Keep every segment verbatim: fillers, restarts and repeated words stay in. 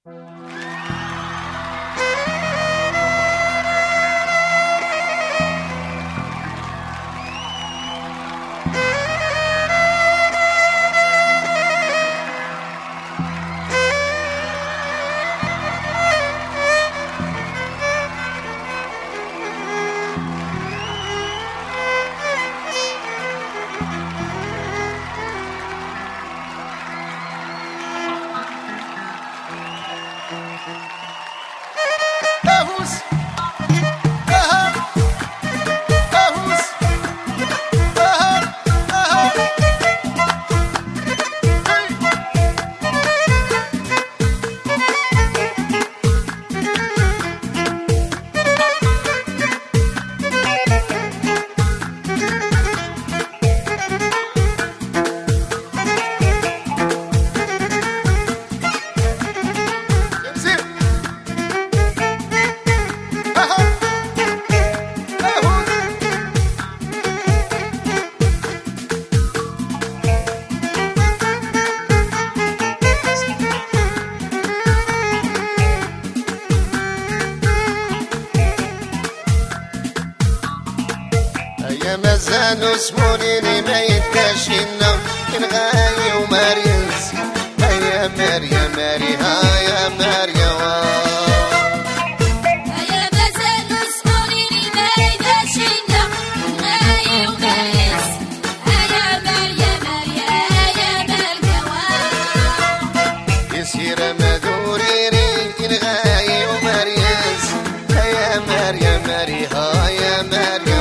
يا مازالو سمونيني ما يتكاشينا نغاي ومارينس هيا ماريا ماري هيا ماريا هيا مازالو سمونيني ما يتكاشينا نغاي ومارينس هيا ماريا ماريا هيا ماريا يسير مدوريري نغاي ومارينس هيا ماريا ماري هيا ماريا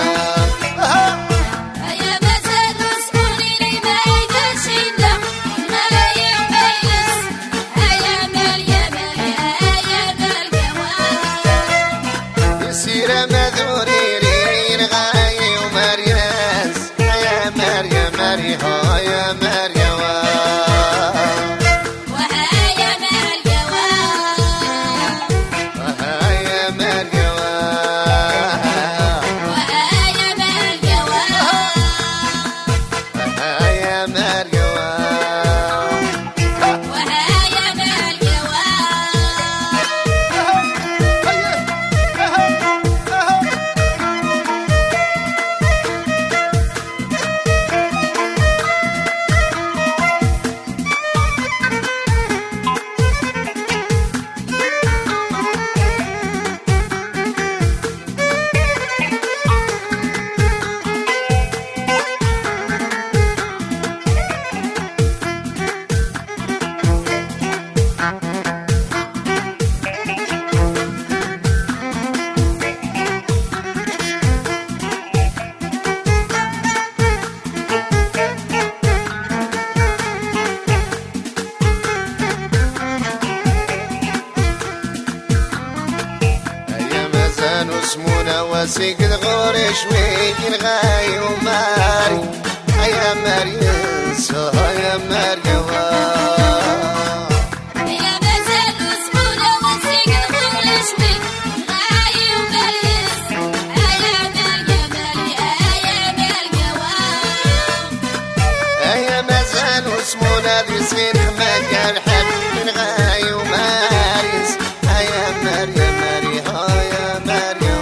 سمونا واسيق الغور شوي نغاي وماري هيا ماري انسى هيا ماري هيا مازالو سمونا واسيق الغور شوي نغاي وماري هيا ماريا ماري هيا ماريا هيا مازالو سمونا ذي صغير ما كان حد نغاي وماري هيا ماريا ماري هيا ماريا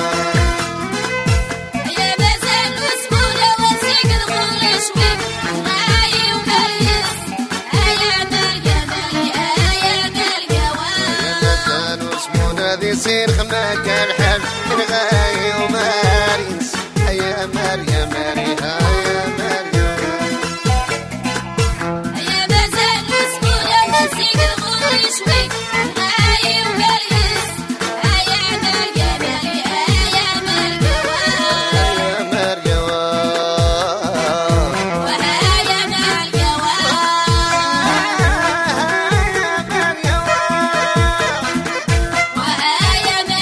يصير خما كان حال نغاي وماريس هيا ماريا ماري هيا ماريا هيا مازالو سمونا واسيق الغور شوي نغاي وماريس هيا ماريا ماري هيا ماريا هيا ماريا وهيا ماريا وهيا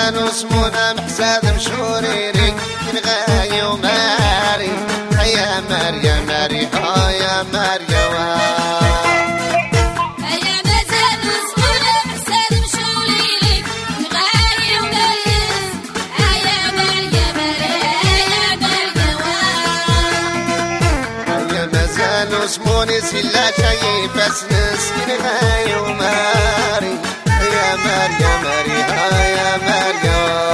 مازال اسمنا محساد مشهورين نغاي وماري يا ماري يا ماري ها يا ماري اسموني سلا شاي بس نسكن هاي وماري يا ماري يا ماري ها يا ماري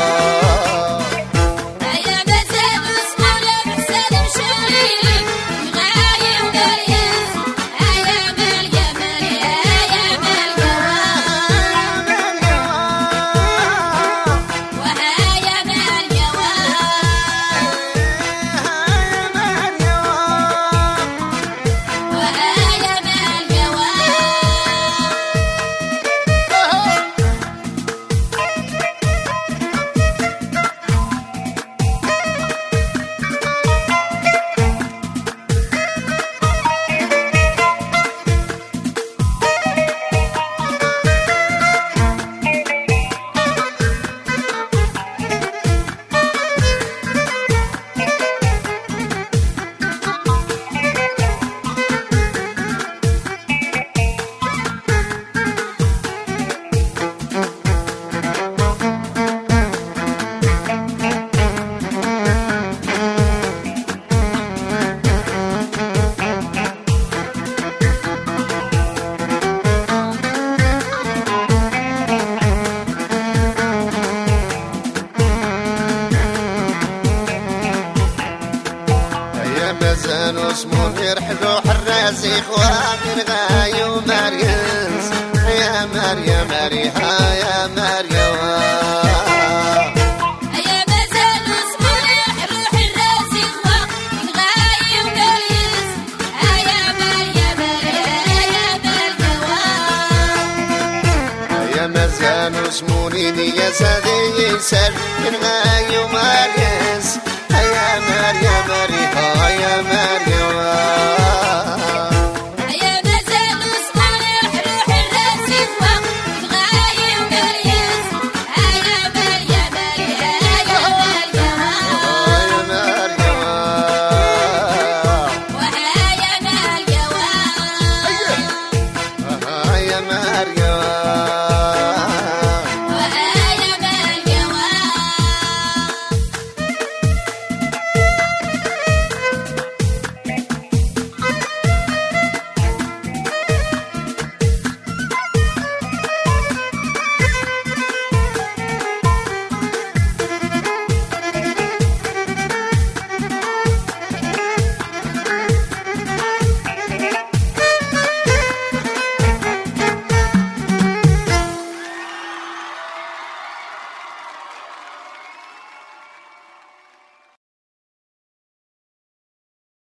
مازال اسمه يرحلو حراسي خواطر غاي وماريس يا ماري يا ماري ها يا ماري مازال اسموني يا سادي يسال من غاي وماريس يا ماري